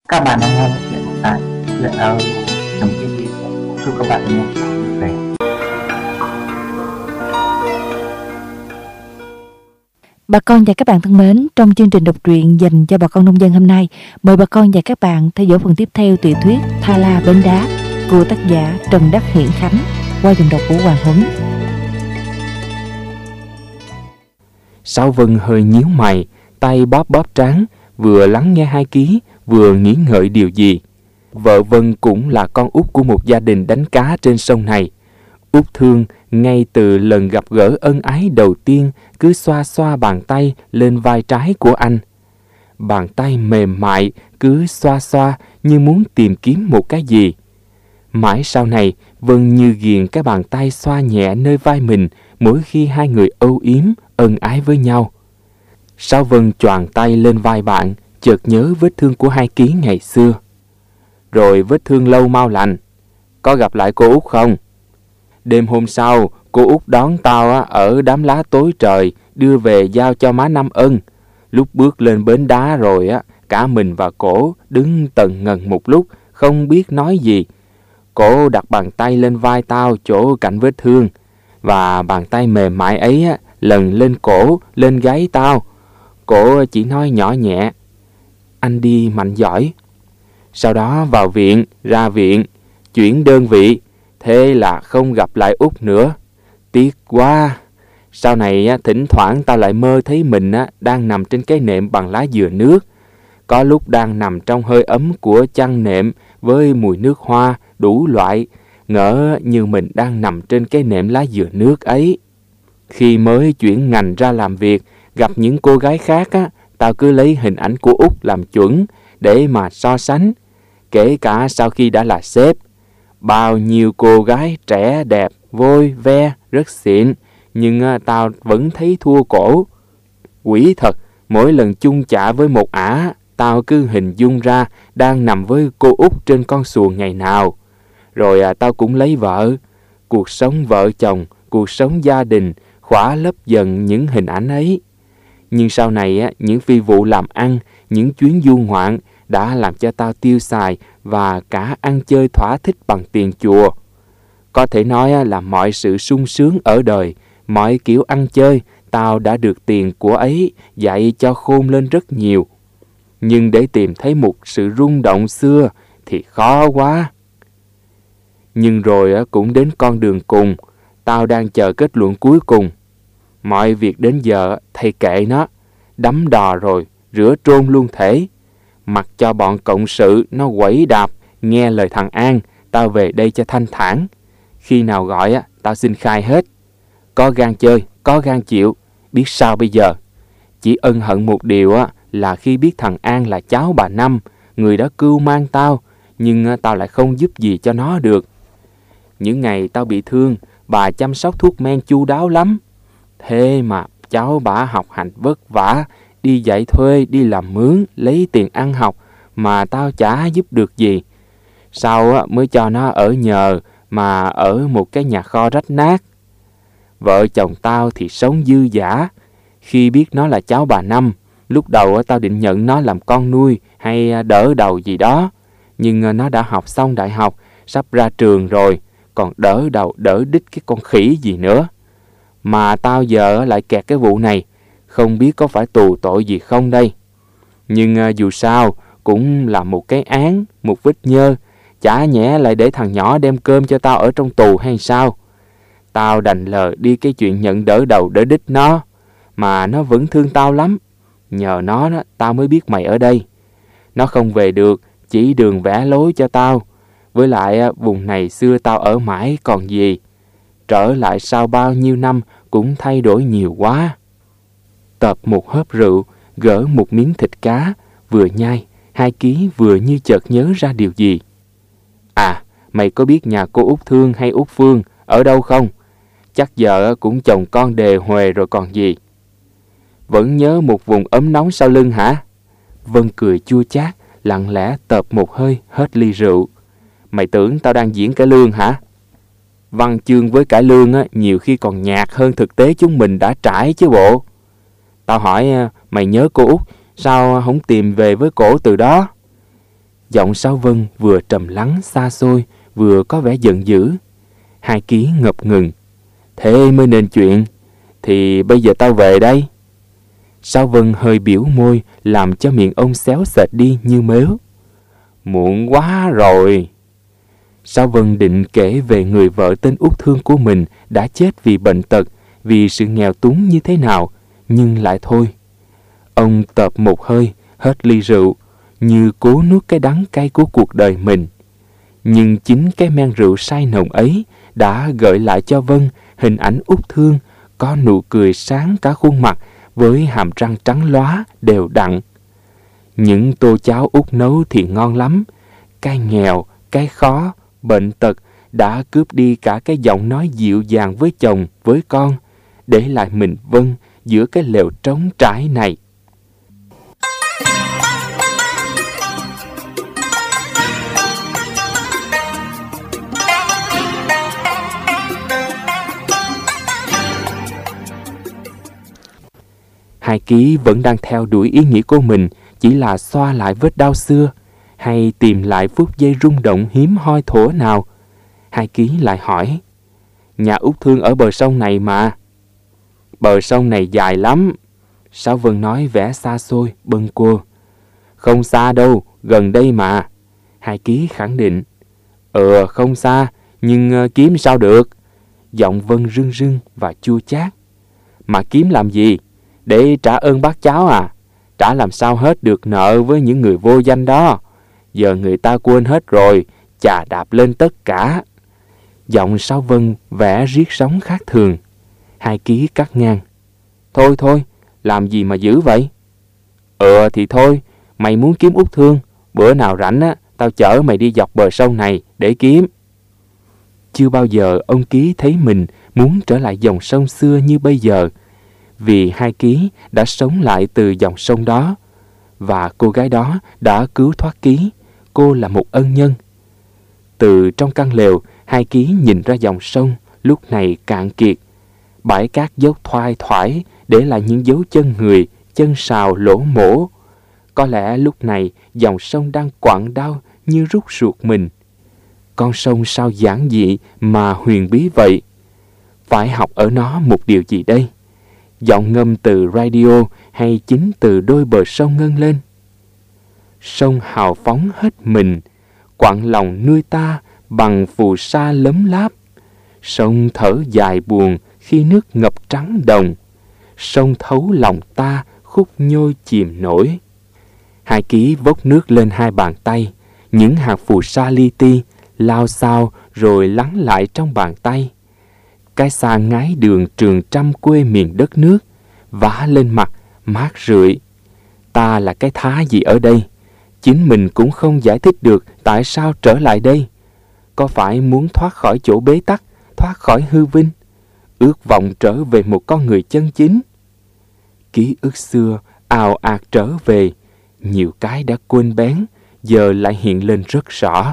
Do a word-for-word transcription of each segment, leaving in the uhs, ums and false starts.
Các bạn đang nghe chuyện tại chuyện audio trong cái gì. Chúc các bạn nghe vui vẻ. Bà con và các bạn thân mến, trong chương trình đọc truyện dành cho bà con nông dân hôm nay, mời bà con và các bạn theo dõi phần tiếp theo tiểu thuyết Tha La Bến Đá của tác giả Trần Đắc Hiển Khánh qua giọng đọc của Hoàng Huấn. Sáu Vân hơi nhíu mày, tay bóp bóp trán, vừa lắng nghe Hai Ký, vừa nghĩ ngợi điều gì. Vợ Vân cũng là con út của một gia đình đánh cá trên sông này. Út Thương ngay từ lần gặp gỡ ân ái đầu tiên cứ xoa xoa bàn tay lên vai trái của anh. Bàn tay mềm mại cứ xoa xoa như muốn tìm kiếm một cái gì. Mãi sau này, Vân như ghiền cái bàn tay xoa nhẹ nơi vai mình mỗi khi hai người âu yếm, ân ái với nhau. Sáu Vân choàng tay lên vai bạn, chợt nhớ vết thương của Hai Ký ngày xưa. Rồi vết thương lâu mau lành. Có gặp lại cô út không? Đêm hôm sau, cô út đón tao ở đám lá tối trời, đưa về giao cho má Năm Ân. Lúc bước lên bến đá rồi á, cả mình và cổ đứng tần ngần một lúc, không biết nói gì. Cổ đặt bàn tay lên vai tao chỗ cạnh vết thương, và bàn tay mềm mại ấy á, lần lên cổ, lên gáy tao. Cổ chỉ nói nhỏ nhẹ: "Anh đi mạnh giỏi." Sau đó vào viện, ra viện, chuyển đơn vị, thế là không gặp lại út nữa. Tiếc quá. Sau này thỉnh thoảng tao lại mơ thấy mình đang nằm trên cái nệm bằng lá dừa nước. Có lúc đang nằm trong hơi ấm của chăn nệm với mùi nước hoa đủ loại, ngỡ như mình đang nằm trên cái nệm lá dừa nước ấy. Khi mới chuyển ngành ra làm việc, gặp những cô gái khác á, tao cứ lấy hình ảnh của út làm chuẩn để mà so sánh. Kể cả sau khi đã là sếp, bao nhiêu cô gái trẻ đẹp, vôi ve, rất xịn, nhưng à, tao vẫn thấy thua cổ. Quỷ thật, mỗi lần chung chạ với một ả, tao cứ hình dung ra đang nằm với cô út trên con xuồng ngày nào. Rồi à, tao cũng lấy vợ. Cuộc sống vợ chồng, cuộc sống gia đình khỏa lấp dần những hình ảnh ấy. Nhưng sau này á, những phi vụ làm ăn, những chuyến du ngoạn đã làm cho tao tiêu xài và cả ăn chơi thỏa thích bằng tiền chùa. Có thể nói là mọi sự sung sướng ở đời, mọi kiểu ăn chơi, tao đã được tiền của ấy dạy cho khôn lên rất nhiều. Nhưng để tìm thấy một sự rung động xưa thì khó quá. Nhưng rồi cũng đến con đường cùng, tao đang chờ kết luận cuối cùng. Mọi việc đến giờ thầy kệ nó, đắm đò rồi, rửa trôn luôn thể. Mặc cho bọn cộng sự nó quẩy đạp, nghe lời thằng An, tao về đây cho thanh thản. Khi nào gọi á, tao xin khai hết. Có gan chơi, có gan chịu, biết sao bây giờ. Chỉ ân hận một điều á, là khi biết thằng An là cháu bà Năm, người đã cưu mang tao, nhưng tao lại không giúp gì cho nó được. Những ngày tao bị thương, bà chăm sóc thuốc men chu đáo lắm. Thế mà cháu bà học hành vất vả, đi dạy thuê, đi làm mướn, lấy tiền ăn học mà tao chả giúp được gì. Sau mới cho nó ở nhờ mà ở một cái nhà kho rách nát. Vợ chồng tao thì sống dư dả. Khi biết nó là cháu bà Năm, lúc đầu tao định nhận nó làm con nuôi hay đỡ đầu gì đó. Nhưng nó đã học xong đại học, sắp ra trường rồi, còn đỡ đầu đỡ đít cái con khỉ gì nữa. Mà tao giờ lại kẹt cái vụ này, không biết có phải tù tội gì không đây. Nhưng à, dù sao cũng là một cái án, một vết nhơ. Chả nhẽ lại để thằng nhỏ đem cơm cho tao ở trong tù hay sao. Tao đành lờ đi cái chuyện nhận đỡ đầu đỡ đít nó. Mà nó vẫn thương tao lắm. Nhờ nó đó, tao mới biết mày ở đây. Nó không về được, chỉ đường vẽ lối cho tao. Với lại à, vùng này xưa tao ở mãi còn gì. Trở lại sau bao nhiêu năm cũng thay đổi nhiều quá. Tập một hớp rượu, gỡ một miếng thịt cá, vừa nhai, Hai Ký vừa như chợt nhớ ra điều gì. À, mày có biết nhà cô Út Thương hay Út Phương ở đâu không? Chắc giờ cũng chồng con đề huề rồi còn gì. Vẫn nhớ một vùng ấm nóng sau lưng hả? Vân cười chua chát, lặng lẽ tập một hơi hết ly rượu. Mày tưởng tao đang diễn cải lương hả? Văn chương với cải lương á, nhiều khi còn nhạt hơn thực tế chúng mình đã trải chứ bộ. Tao hỏi mày nhớ cô Út, sao không tìm về với cổ từ đó? Giọng Sáu Vân vừa trầm lắng xa xôi, vừa có vẻ giận dữ. Hai Ký ngập ngừng. Thế mới nên chuyện. Thì bây giờ tao về đây. Sáu Vân hơi biểu môi, làm cho miệng ông xéo xệch đi như mếu. Muộn quá rồi. Sáu Vân định kể về người vợ tên Út Thương của mình đã chết vì bệnh tật, vì sự nghèo túng như thế nào, nhưng lại thôi. Ông tợp một hơi, hết ly rượu, như cố nuốt cái đắng cay của cuộc đời mình. Nhưng chính cái men rượu say nồng ấy đã gợi lại cho Vân hình ảnh Út Thương có nụ cười sáng cả khuôn mặt với hàm răng trắng lóa đều đặn. Những tô cháo Út nấu thì ngon lắm. Cái nghèo, cái khó, bệnh tật đã cướp đi cả cái giọng nói dịu dàng với chồng, với con, để lại mình Vân giữa cái lều trống trải này. Hai Ký vẫn đang theo đuổi ý nghĩ của mình, chỉ là xoa lại vết đau xưa, hay tìm lại phút giây rung động hiếm hoi thuở nào. Hai Ký lại hỏi, nhà Út Thương ở bờ sông này mà. Bờ sông này dài lắm. Sáu Vân nói vẻ xa xôi, bâng quơ. Không xa đâu, gần đây mà. Hai Ký khẳng định. Ờ, không xa, nhưng uh, kiếm sao được. Giọng Vân rưng rưng và chua chát. Mà kiếm làm gì? Để trả ơn bác cháu à? Trả làm sao hết được nợ với những người vô danh đó. Giờ người ta quên hết rồi, chà đạp lên tất cả. Giọng Sáu Vân vẻ riết sống khác thường. Hai Ký cắt ngang. Thôi thôi, làm gì mà dữ vậy? Ờ thì thôi, mày muốn kiếm Út Thương, bữa nào rảnh á, tao chở mày đi dọc bờ sông này để kiếm. Chưa bao giờ ông Ký thấy mình muốn trở lại dòng sông xưa như bây giờ, vì Hai Ký đã sống lại từ dòng sông đó, và cô gái đó đã cứu thoát Ký. Cô là một ân nhân. Từ trong căn lều, Hai Ký nhìn ra dòng sông lúc này cạn kiệt. Bãi cát dốc thoai thoải để lại những dấu chân người, chân sào lỗ mổ. Có lẽ lúc này dòng sông đang quặn đau như rút ruột mình. Con sông sao giản dị mà huyền bí vậy? Phải học ở nó một điều gì đây? Giọng ngâm từ radio hay chính từ đôi bờ sông ngân lên? Sông hào phóng hết mình, quặn lòng nuôi ta bằng phù sa lấm láp. Sông thở dài buồn khi nước ngập trắng đồng. Sông thấu lòng ta khúc nhôi chìm nổi. Hai Ký vốc nước lên hai bàn tay. Những hạt phù sa li ti lao xao rồi lắng lại trong bàn tay. Cái xa ngái đường trường trăm quê miền đất nước vả lên mặt mát rượi. Ta là cái thá gì ở đây? Chính mình cũng không giải thích được tại sao trở lại đây. Có phải muốn thoát khỏi chỗ bế tắc, thoát khỏi hư vinh, ước vọng trở về một con người chân chính? Ký ức xưa ào ạt trở về, nhiều cái đã quên bén, giờ lại hiện lên rất rõ.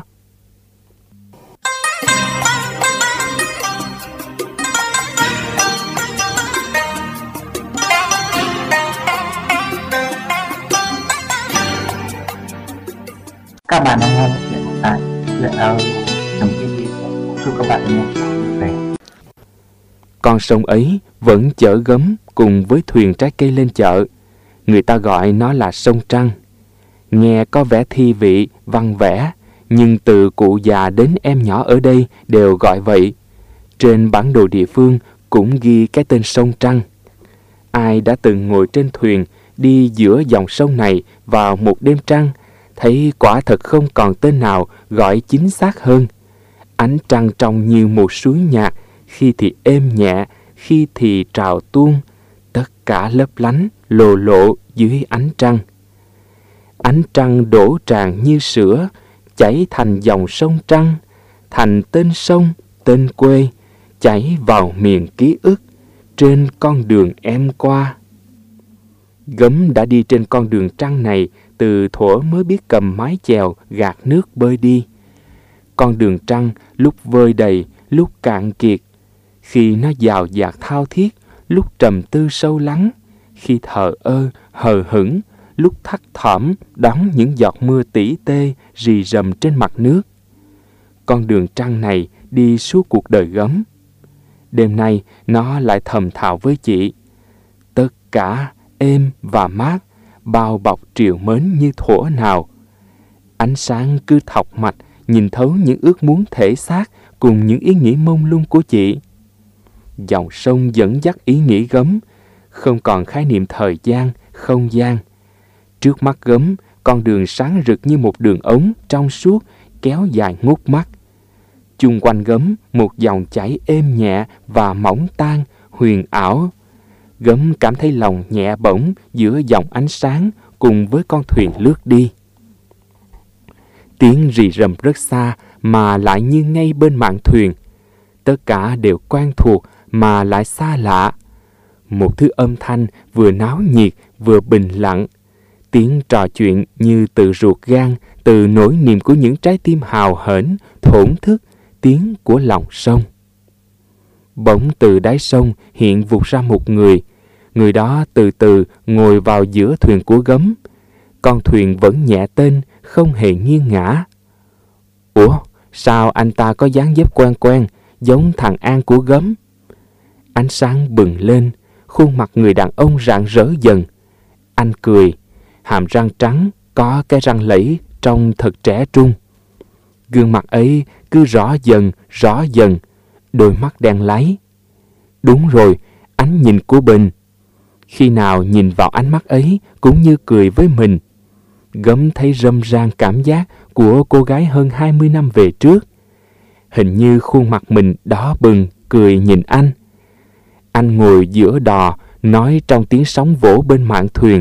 Các bạn đang nghe chuyện tại chuyện audio chấm tv. Chúc các bạn nghe vui vẻ. Con sông ấy vẫn chở gấm cùng với thuyền trái cây lên chợ. Người ta gọi nó là sông Trăng. Nghe có vẻ thi vị, văn vẻ, nhưng từ cụ già đến em nhỏ ở đây đều gọi vậy. Trên bản đồ địa phương cũng ghi cái tên sông Trăng. Ai đã từng ngồi trên thuyền đi giữa dòng sông này vào một đêm trăng, thấy quả thật không còn tên nào gọi chính xác hơn. Ánh trăng trong như một suối nhạc, khi thì êm nhẹ, khi thì trào tuôn, tất cả lấp lánh, lồ lộ dưới ánh trăng. Ánh trăng đổ tràn như sữa, chảy thành dòng sông Trăng, thành tên sông, tên quê, chảy vào miền ký ức, trên con đường em qua. Gấm đã đi trên con đường trăng này từ thuở mới biết cầm mái chèo gạt nước bơi đi. Con đường trăng lúc vơi đầy, lúc cạn kiệt, khi nó dào dạt thao thiết, lúc trầm tư sâu lắng, khi thờ ơ, hờ hững, lúc thấp thỏm đón những giọt mưa tỉ tê rì rầm trên mặt nước. Con đường trăng này đi suốt cuộc đời Gấm. Đêm nay nó lại thầm thào với chị. Tất cả êm và mát, bao bọc trìu mến như thuở nào. Ánh sáng cứ thọc mạch, nhìn thấu những ước muốn thể xác cùng những ý nghĩ mông lung của chị. Dòng sông dẫn dắt ý nghĩ Gấm, không còn khái niệm thời gian, không gian. Trước mắt Gấm, con đường sáng rực như một đường ống trong suốt kéo dài ngút mắt. Chung quanh Gấm một dòng chảy êm nhẹ và mỏng tan, huyền ảo. Gấm cảm thấy lòng nhẹ bỗng giữa dòng ánh sáng cùng với con thuyền lướt đi. Tiếng rì rầm rất xa mà lại như ngay bên mạn thuyền. Tất cả đều quen thuộc mà lại xa lạ. Một thứ âm thanh vừa náo nhiệt vừa bình lặng. Tiếng trò chuyện như từ ruột gan, từ nỗi niềm của những trái tim hào hển, thổn thức, tiếng của lòng sông. Bỗng từ đáy sông hiện vụt ra một người. Người đó từ từ ngồi vào giữa thuyền của Gấm. Con thuyền vẫn nhẹ tên, không hề nghiêng ngã. Ủa, sao anh ta có dáng dấp quen quen, giống thằng An của Gấm? Ánh sáng bừng lên, khuôn mặt người đàn ông rạng rỡ dần. Anh cười, hàm răng trắng, có cái răng lẫy trông thật trẻ trung. Gương mặt ấy cứ rõ dần, rõ dần, đôi mắt đen láy. Đúng rồi, ánh nhìn của Bình. Khi nào nhìn vào ánh mắt ấy cũng như cười với mình. Gấm thấy râm ran cảm giác của cô gái hơn hai mươi năm về trước. Hình như khuôn mặt mình đỏ bừng, cười nhìn anh. Anh ngồi giữa đò, nói trong tiếng sóng vỗ bên mạn thuyền.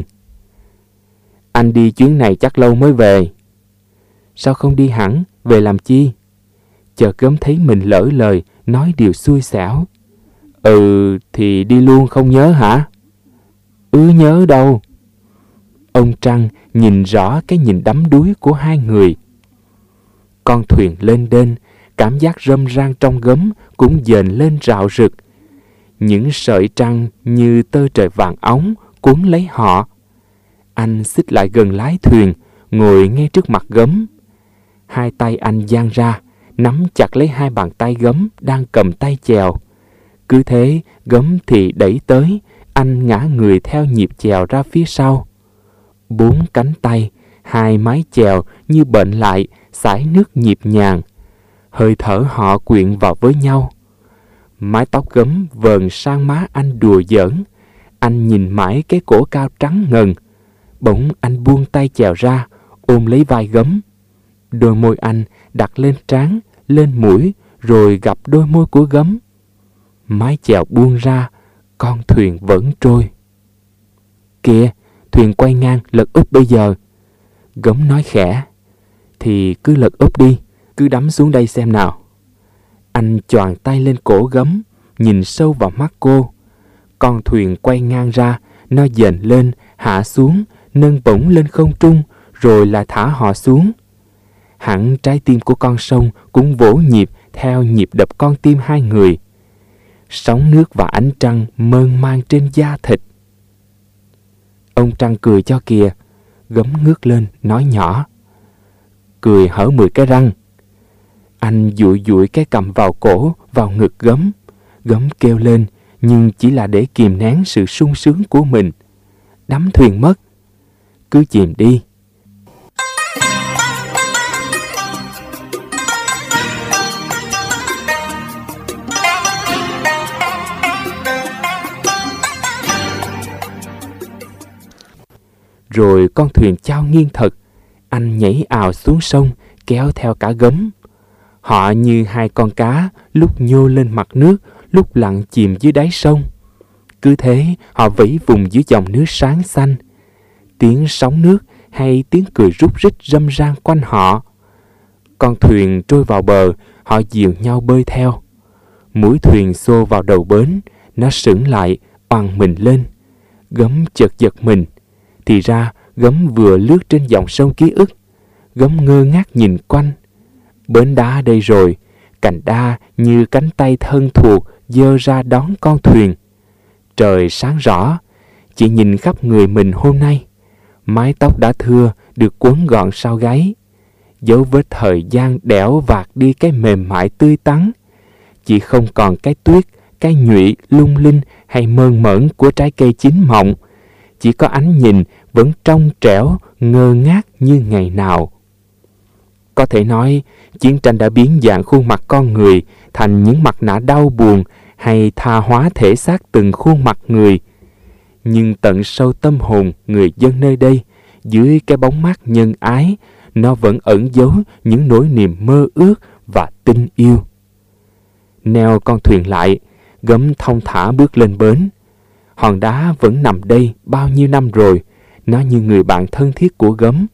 Anh đi chuyến này chắc lâu mới về. Sao không đi hẳn, về làm chi? Chợt Gấm thấy mình lỡ lời, nói điều xui xẻo. Ừ, thì đi luôn không nhớ hả? Ừ, nhớ đâu. Ông Trăng nhìn rõ cái nhìn đắm đuối của hai người. Con thuyền lên đên, cảm giác râm ran trong Gấm cũng dền lên rạo rực. Những sợi trăng như tơ trời vàng óng cuốn lấy họ. Anh xích lại gần lái thuyền, ngồi ngay trước mặt Gấm. Hai tay anh dang ra, nắm chặt lấy hai bàn tay Gấm đang cầm tay chèo. Cứ thế, Gấm thì đẩy tới, anh ngã người theo nhịp chèo ra phía sau. Bốn cánh tay, hai mái chèo như bệnh lại, xải nước nhịp nhàng. Hơi thở họ quyện vào với nhau. Mái tóc Gấm vờn sang má anh đùa giỡn. Anh nhìn mãi cái cổ cao trắng ngần. Bỗng anh buông tay chèo ra, ôm lấy vai Gấm. Đôi môi anh đặt lên trán, lên mũi, rồi gặp đôi môi của Gấm. Mái chèo buông ra, con thuyền vẫn trôi. Kìa, thuyền quay ngang, lật úp bây giờ. Gấm nói khẽ. Thì cứ lật úp đi, cứ đắm xuống đây xem nào. Anh choàng tay lên cổ Gấm, nhìn sâu vào mắt cô. Con thuyền quay ngang ra, nó dền lên, hạ xuống, nâng bổng lên không trung, rồi lại thả họ xuống. Hẳn trái tim của con sông cũng vỗ nhịp theo nhịp đập con tim hai người. Sóng nước và ánh trăng mơn man trên da thịt. Ông Trăng cười cho kìa. Gấm ngước lên nói nhỏ. Cười hở mười cái răng. Anh dụi dụi cái cằm vào cổ, vào ngực Gấm. Gấm kêu lên, nhưng chỉ là để kìm nén sự sung sướng của mình. Đắm thuyền mất. Cứ chìm đi. Rồi con thuyền chao nghiêng thật. Anh nhảy ào xuống sông, kéo theo cả Gấm. Họ như hai con cá, lúc nhô lên mặt nước, lúc lặng chìm dưới đáy sông. Cứ thế, họ vẫy vùng dưới dòng nước sáng xanh. Tiếng sóng nước hay tiếng cười rúc rích râm ran quanh họ. Con thuyền trôi vào bờ, họ dìu nhau bơi theo. Mũi thuyền xô vào đầu bến, nó sững lại, oằn mình lên. Gấm chợt giật mình. Thì ra, Gấm vừa lướt trên dòng sông ký ức. Gấm ngơ ngác nhìn quanh. Bến đá đây rồi, cành đa như cánh tay thân thuộc giơ ra đón con thuyền. Trời sáng rõ, chỉ nhìn khắp người mình hôm nay. Mái tóc đã thưa được quấn gọn sau gáy. Dấu vết thời gian đẽo vạt đi cái mềm mại tươi tắn. Chỉ không còn cái tuyết, cái nhụy lung linh hay mơn mởn của trái cây chín mọng. Chỉ có ánh nhìn vẫn trong trẻo, ngơ ngác như ngày nào. Có thể nói, chiến tranh đã biến dạng khuôn mặt con người thành những mặt nạ đau buồn hay tha hóa thể xác từng khuôn mặt người. Nhưng tận sâu tâm hồn người dân nơi đây, dưới cái bóng mát nhân ái, nó vẫn ẩn giấu những nỗi niềm mơ ước và tình yêu. Neo con thuyền lại, Gấm thong thả bước lên bến. Hòn đá vẫn nằm đây bao nhiêu năm rồi, nó như người bạn thân thiết của Gấm.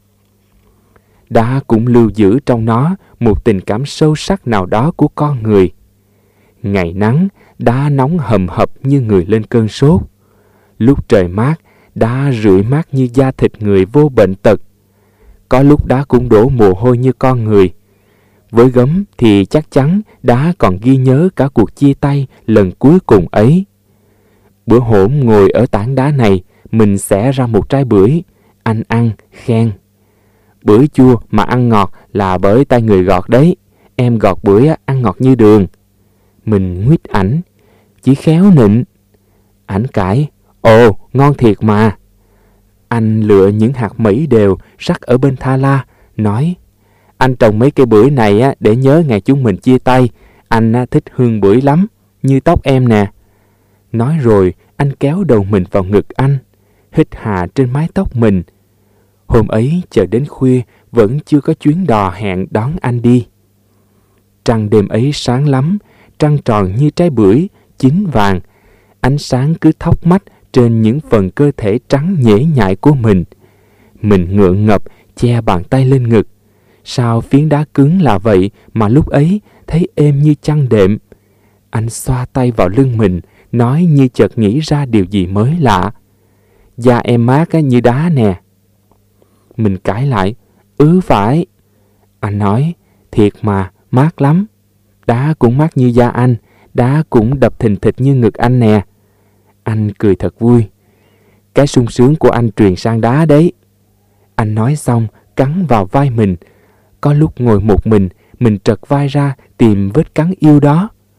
Đá cũng lưu giữ trong nó một tình cảm sâu sắc nào đó của con người. Ngày nắng, đá nóng hầm hập như người lên cơn sốt. Lúc trời mát, đá rượi mát như da thịt người vô bệnh tật. Có lúc đá cũng đổ mồ hôi như con người. Với Gấm thì chắc chắn đá còn ghi nhớ cả cuộc chia tay lần cuối cùng ấy. Bữa hổm ngồi ở tảng đá này, mình xẻ ra một trái bưởi. Anh ăn, khen. Bưởi chua mà ăn ngọt là bởi tay người gọt đấy. Em gọt bưởi ăn ngọt như đường. Mình nguýt ảnh. Chỉ khéo nịnh. Ảnh cãi. Ồ, ngon thiệt mà. Anh lựa những hạt mẩy đều rắc ở bên tha la, nói: Anh trồng mấy cây bưởi này á, để nhớ ngày chúng mình chia tay. Anh á, thích hương bưởi lắm, như tóc em nè. Nói rồi, anh kéo đầu mình vào ngực anh, hít hà trên mái tóc mình. Hôm ấy chờ đến khuya vẫn chưa có chuyến đò hẹn đón anh đi. Trăng đêm ấy sáng lắm, trăng tròn như trái bưởi, chín vàng. Ánh sáng cứ thóc mách trên những phần cơ thể trắng nhễ nhại của mình. Mình ngượng ngập che bàn tay lên ngực. Sao phiến đá cứng là vậy mà lúc ấy thấy êm như chăn đệm. Anh xoa tay vào lưng mình, nói như chợt nghĩ ra điều gì mới lạ. Da em mát như đá nè. Mình cãi lại. Ừ phải. Anh nói, thiệt mà, mát lắm. Đá cũng mát như da anh, đá cũng đập thình thịch như ngực anh nè. Anh cười thật vui. Cái sung sướng của anh truyền sang đá đấy. Anh nói xong, cắn vào vai mình. Có lúc ngồi một mình, mình trật vai ra tìm vết cắn yêu đó.